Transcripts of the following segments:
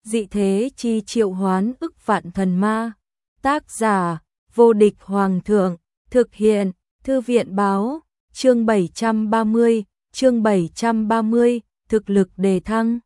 dị thế chi triệu hoán ức vạn thần ma. Tác giả, vô địch hoàng thượng, thực hiện, thư viện báo, chương 730, thực lực đề thăng.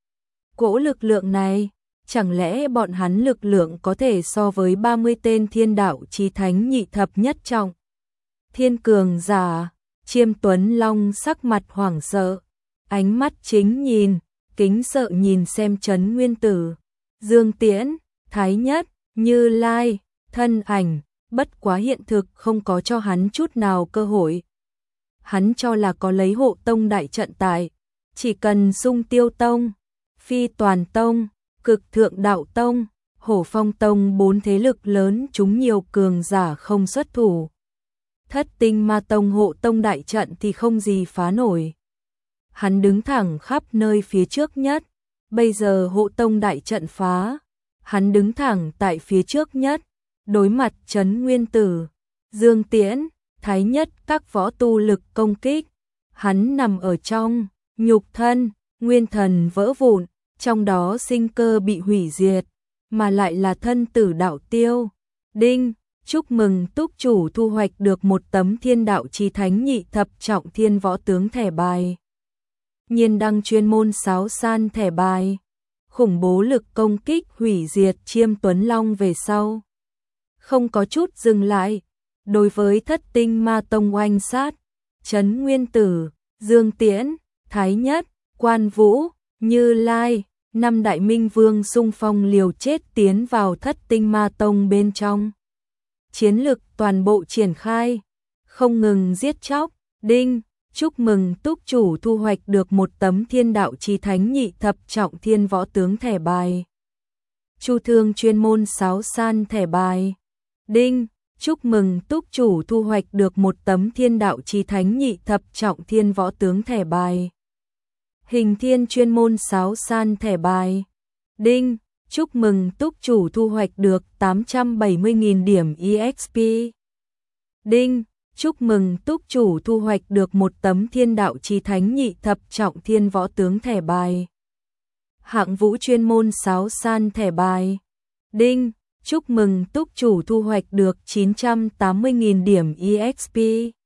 Cỗ lực lượng này, chẳng lẽ bọn hắn lực lượng có thể so với 30 tên thiên đạo chí thánh nhị thập nhất trọng? Thiên cường giả, Chiêm Tuấn Long sắc mặt hoảng sợ, ánh mắt chính nhìn, kính sợ nhìn xem Trấn Nguyên Tử, Dương Tiễn, Thái Nhất, Như Lai, thân ảnh, bất quá hiện thực không có cho hắn chút nào cơ hội. Hắn cho là có lấy Hộ Tông đại trận tại, chỉ cần Xung Tiêu Tông, Phi Toàn Tông, Cực Thượng Đạo Tông, Hổ Phong Tông 4 thế lực lớn chúng nhiều cường giả không xuất thủ. Thất Tinh Ma Tông Hộ Tông đại trận thì không gì phá nổi. Hắn đứng thẳng khắp nơi phía trước nhất, bây giờ Hộ Tông đại trận phá, hắn đứng thẳng tại phía trước nhất, đối mặt Trấn Nguyên Tử, Dương Tiễn, Thái Nhất các võ tu lực công kích, hắn nằm ở trong, nhục thân, nguyên thần vỡ vụn, trong đó sinh cơ bị hủy diệt, mà lại là thân tử đạo tiêu. Đinh, chúc mừng túc chủ thu hoạch được một tấm thiên đạo chí thánh nhị thập trọng thiên võ tướng thẻ bài. Nhiên đăng chuyên môn sáo san thẻ bài. Khủng bố lực công kích hủy diệt Chiêm Tuấn Long về sau. Không có chút dừng lại, đối với Thất Tinh Ma Tông oanh sát, Trấn Nguyên Tử, Dương Tiễn, Thái Nhất, Quan Vũ, Như Lai, 5 đại minh vương xung phong liều chết tiến vào Thất Tinh Ma Tông bên trong. Chiến lực toàn bộ triển khai, không ngừng giết chóc. Đinh, chúc mừng túc chủ thu hoạch được một tấm thiên đạo chí thánh nhị thập trọng thiên võ tướng thẻ bài. Chu thương chuyên môn sáo san thẻ bài. Đinh, chúc mừng túc chủ thu hoạch được một tấm thiên đạo chí thánh nhị thập trọng thiên võ tướng thẻ bài. Hình thiên chuyên môn sáo san thẻ bài. Đinh, chúc mừng túc chủ thu hoạch được 870.000 điểm EXP. Đinh, chúc mừng túc chủ thu hoạch được một tấm thiên đạo chí thánh nhị thập trọng thiên võ tướng thẻ bài. Hạng vũ chuyên môn sáo san thẻ bài. Đinh, chúc mừng túc chủ thu hoạch được 980.000 điểm EXP.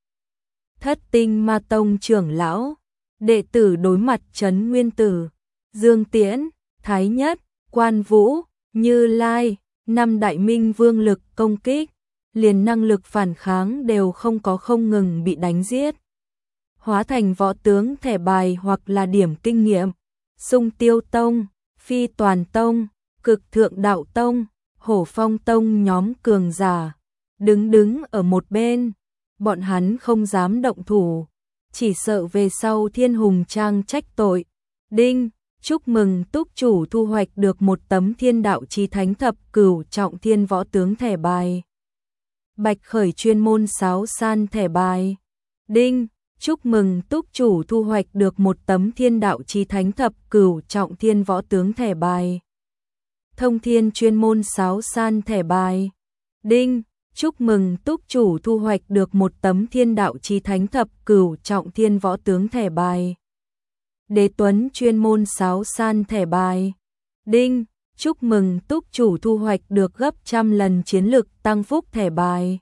Thất Tinh Ma Tông trưởng lão, đệ tử đối mặt Trấn Nguyên Tử, Dương Tiễn, Thái Nhất, Quan Vũ, Như Lai, 5 đại minh vương lực công kích, liền năng lực phản kháng đều không ngừng bị đánh giết. Hóa thành võ tướng thẻ bài hoặc là điểm kinh nghiệm, Xung Tiêu Tông, Phi Toàn Tông, Cực Thượng Đạo Tông, Hổ Phong Tông nhóm cường giả, đứng ở một bên, bọn hắn không dám động thủ, chỉ sợ về sau Thiên Hùng Trang trách tội. Đinh, chúc mừng túc chủ thu hoạch được một tấm thiên đạo chí thánh thập cửu trọng thiên võ tướng thẻ bài. Bạch Khởi chuyên môn sáo san thẻ bài. Đinh, chúc mừng túc chủ thu hoạch được một tấm thiên đạo chí thánh thập cửu trọng thiên võ tướng thẻ bài. Thông Thiên chuyên môn sáo san thẻ bài. Đinh, chúc mừng túc chủ thu hoạch được một tấm thiên đạo chí thánh thập cửu trọng thiên võ tướng thẻ bài. Đế Tuấn chuyên môn sáo san thẻ bài. Đinh, chúc mừng túc chủ thu hoạch được gấp trăm lần chiến lực tăng phúc thẻ bài.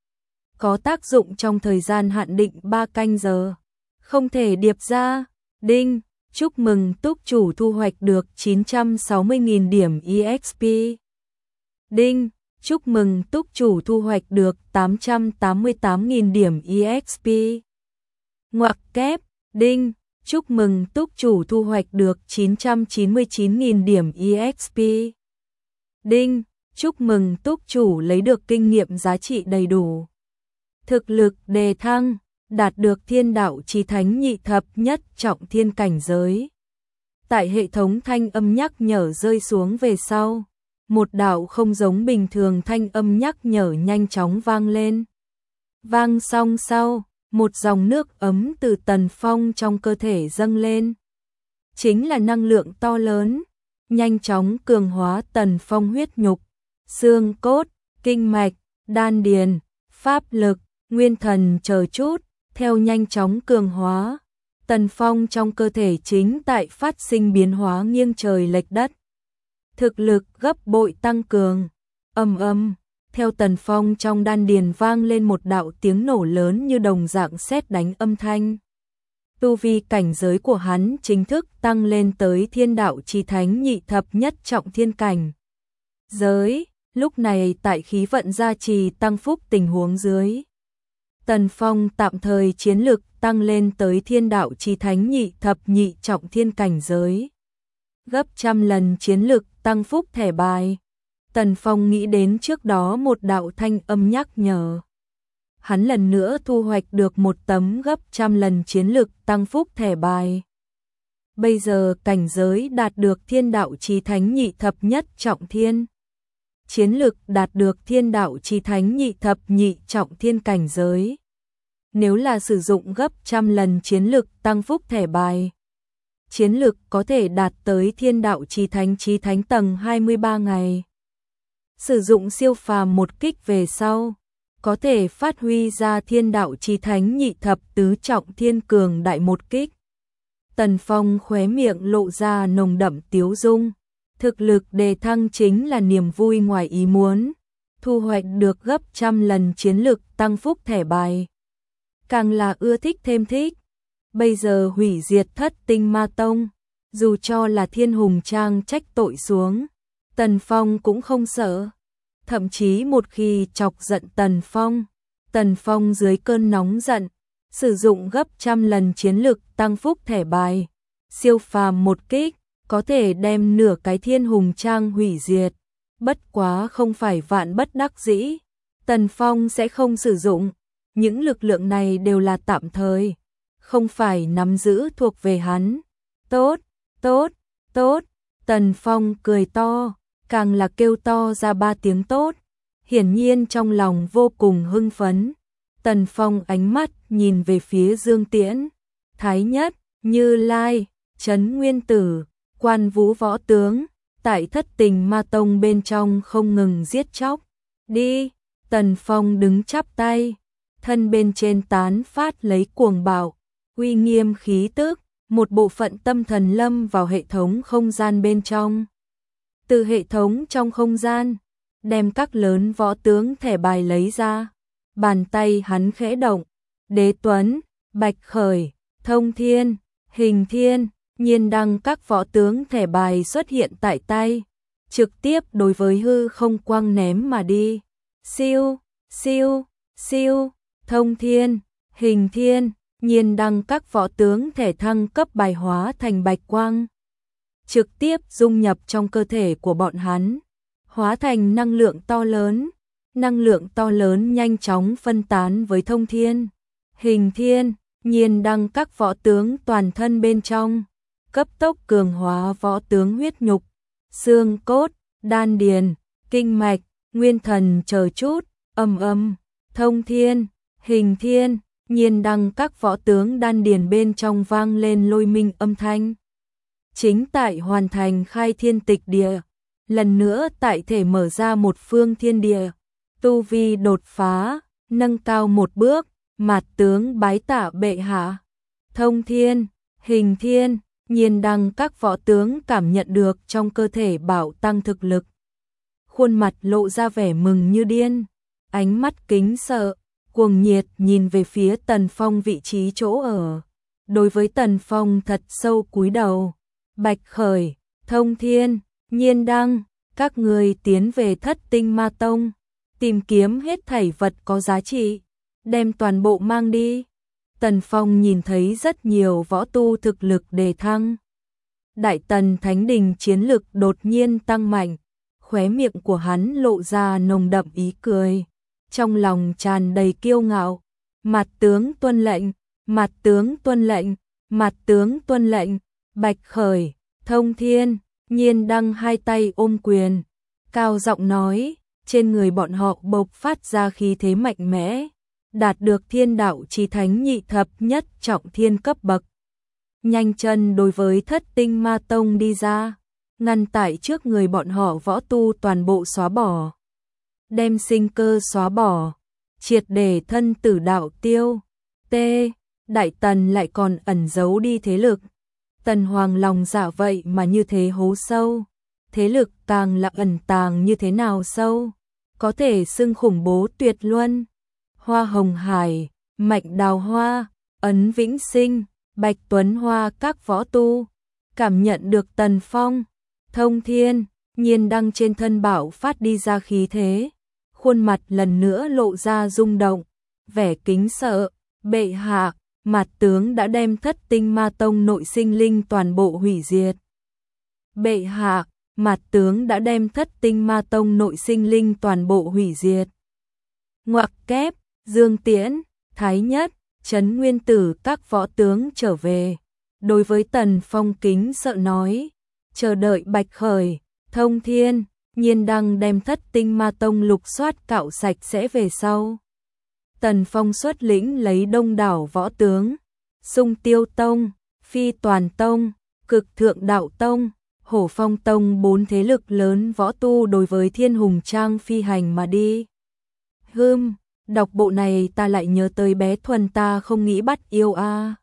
Có tác dụng trong thời gian hạn định 3 canh giờ, không thể điệp ra. Đinh, chúc mừng túc chủ thu hoạch được 960.000 điểm EXP. Đinh, chúc mừng túc chủ thu hoạch được 888.000 điểm EXP. Ngoặc kép. Đinh, chúc mừng túc chủ thu hoạch được 999.000 điểm EXP. Đinh, chúc mừng túc chủ lấy được kinh nghiệm giá trị đầy đủ. Thực lực đề thăng, đạt được thiên đạo chí thánh nhị thập nhất trọng thiên cảnh giới. Tại hệ thống thanh âm nhắc nhở rơi xuống về sau, một đạo không giống bình thường thanh âm nhắc nhở nhanh chóng vang lên. Vang xong sau, một dòng nước ấm từ Tần Phong trong cơ thể dâng lên. Chính là năng lượng to lớn, nhanh chóng cường hóa Tần Phong huyết nhục, xương cốt, kinh mạch, đan điền, pháp lực, nguyên thần chờ chút, theo nhanh chóng cường hóa. Tần Phong trong cơ thể chính tại phát sinh biến hóa nghiêng trời lệch đất. thực lực gấp bội tăng cường. Ầm ầm, theo Tần Phong trong đan điền vang lên một đạo tiếng nổ lớn như đồng dạng sét đánh âm thanh. Tu vi cảnh giới của hắn chính thức tăng lên tới Thiên Đạo Chí Thánh nhị thập nhất trọng thiên cảnh giới. Lúc này tại khí vận gia trì tăng phúc tình huống dưới, Tần Phong tạm thời chiến lực tăng lên tới Thiên Đạo Chí Thánh nhị thập nhị trọng thiên cảnh giới, gấp trăm lần chiến lực tăng phúc thẻ bài. Tần Phong nghĩ đến trước đó một đạo thanh âm nhắc nhở. Hắn lần nữa thu hoạch được một tấm gấp trăm lần chiến lực tăng phúc thẻ bài. Bây giờ cảnh giới đạt được Thiên Đạo Chí Thánh nhị thập nhất trọng thiên. Chiến lực đạt được Thiên Đạo Chí Thánh nhị thập nhị trọng thiên cảnh giới. Nếu là sử dụng gấp trăm lần chiến lực tăng phúc thẻ bài, chiến lực có thể đạt tới Thiên Đạo Chí Thánh tầng 23 ngày. Sử dụng siêu phàm một kích về sau, có thể phát huy ra Thiên Đạo Chí Thánh nhị thập tứ trọng thiên cường đại một kích. Tần Phong khóe miệng lộ ra nồng đậm tiếu dung. Thực lực đề thăng chính là niềm vui ngoài ý muốn, thu hoạch được gấp trăm lần chiến lực tăng phúc thẻ bài. Càng là ưa thích thêm thích. Bây giờ hủy diệt Thất Tinh Ma Tông, dù cho là Thiên Hùng Trang trách tội xuống, Tần Phong cũng không sợ. Thậm chí một khi chọc giận Tần Phong dưới cơn nóng giận, sử dụng gấp trăm lần chiến lực tăng phúc thẻ bài, siêu phàm một kích, có thể đem nửa cái Thiên Hùng Trang hủy diệt. Bất quá không phải vạn bất đắc dĩ, Tần Phong sẽ không sử dụng. Những lực lượng này đều là tạm thời, không phải nắm giữ thuộc về hắn. Tốt, tốt, tốt, Tần Phong cười to, càng là kêu to ra 3 tiếng tốt, hiển nhiên trong lòng vô cùng hưng phấn. Tần Phong ánh mắt nhìn về phía Dương Tiễn, Thái Nhất, Như Lai, Trấn Nguyên Tử, Quan Vũ võ tướng, tại Thất Tình Ma Tông bên trong không ngừng giết chóc. Đi, Tần Phong đứng chắp tay, thân bên trên tán phát lấy cuồng bạo, uy nghiêm khí tức, một bộ phận tâm thần lâm vào hệ thống không gian bên trong. Từ hệ thống trong không gian, đem các lớn võ tướng thẻ bài lấy ra, bàn tay hắn khẽ động, Đế Tuấn, Bạch Khởi, Thông Thiên, Hình Thiên, Nhiên Đăng các võ tướng thẻ bài xuất hiện tại tay, trực tiếp đối với hư không quang ném mà đi. Siêu, siêu, siêu, Thông Thiên, Hình Thiên, Nhiên Đăng các võ tướng thể thăng cấp bài hóa thành bạch quang, trực tiếp dung nhập trong cơ thể của bọn hắn, hóa thành năng lượng to lớn. Năng lượng to lớn nhanh chóng phân tán với Thông Thiên, Hình Thiên, Nhiên Đăng các võ tướng toàn thân bên trong, cấp tốc cường hóa võ tướng huyết nhục, xương cốt, đan điền, kinh mạch, nguyên thần chờ chút. Ầm ầm, Thông Thiên, Hình Thiên, Nhiên Đăng các võ tướng đan điền bên trong vang lên lôi minh âm thanh. Chính tại hoàn thành khai thiên tịch địa, lần nữa tại thể mở ra một phương thiên địa, tu vi đột phá, nâng cao một bước, mạt tướng bái tạ bệ hạ. Thông Thiên, Hình Thiên, Nhiên Đăng các võ tướng cảm nhận được trong cơ thể bảo tăng thực lực, khuôn mặt lộ ra vẻ mừng như điên, ánh mắt kính sợ, cuồng nhiệt nhìn về phía Tần Phong vị trí chỗ ở. Đối với Tần Phong thật sâu cúi đầu. Bạch Khởi, Thông Thiên, Nhiên Đăng, các người tiến về Thất Tinh Ma Tông, tìm kiếm hết thảy vật có giá trị, đem toàn bộ mang đi. Tần Phong nhìn thấy rất nhiều võ tu thực lực đề thăng. Đại Tần Thánh Đình chiến lực đột nhiên tăng mạnh, khóe miệng của hắn lộ ra nồng đậm ý cười, trong lòng tràn đầy kiêu ngạo. Mạt tướng tuân lệnh, Mạt tướng tuân lệnh, Mạt tướng tuân lệnh. Bạch Khởi, Thông Thiên, Nhiên Đăng hai tay ôm quyền, cao giọng nói, trên người bọn họ bộc phát ra khí thế mạnh mẽ, đạt được Thiên Đạo Chí Thánh nhị thập nhất trọng thiên cấp bậc. Nhanh chân đối với Thất Tinh Ma Tông đi ra, ngăn tại trước người bọn họ võ tu toàn bộ xóa bỏ, đem sinh cơ xóa bỏ, triệt để thân tử đạo tiêu. T. Đại Tần lại còn ẩn giấu đi thế lực. Tần Hoàng lòng dạ vậy mà như thế hố sâu. thế lực càng là ẩn tàng như thế nào sâu, có thể xưng khủng bố tuyệt luân. Hoa Hồng Hải, Mạnh Đào Hoa, Ấn Vĩnh Sinh, Bạch Tuấn Hoa các võ tu, cảm nhận được Tần Phong, Thông Thiên, Nhiên Đăng trên thân bảo phát đi ra khí thế, khuôn mặt lần nữa lộ ra rung động, vẻ kính sợ. Bệ hạ, Mạt tướng đã đem Thất Tinh Ma Tông nội sinh linh toàn bộ hủy diệt. Bệ hạ, Mạt tướng đã đem Thất Tinh Ma Tông nội sinh linh toàn bộ hủy diệt. Ngoặc kép, Dương Tiễn, Thái Nhất, Trấn Nguyên Tử các võ tướng trở về. Đối với Tần Phong kính sợ nói, chờ đợi Bạch Khởi, Thông Thiên, Nhiên Đăng đem Thất Tinh Ma Tông lục soát cạo sạch sẽ về sau. Tần Phong xuất lĩnh lấy đông đảo võ tướng, Sung Tiêu Tông, Phi Toàn Tông, Cực Thượng Đạo Tông, Hổ Phong Tông 4 thế lực lớn võ tu đối với Thiên Hùng Trang phi hành mà đi. Đọc bộ này ta lại nhớ tới bé Thuần ta không nghĩ bắt yêu a.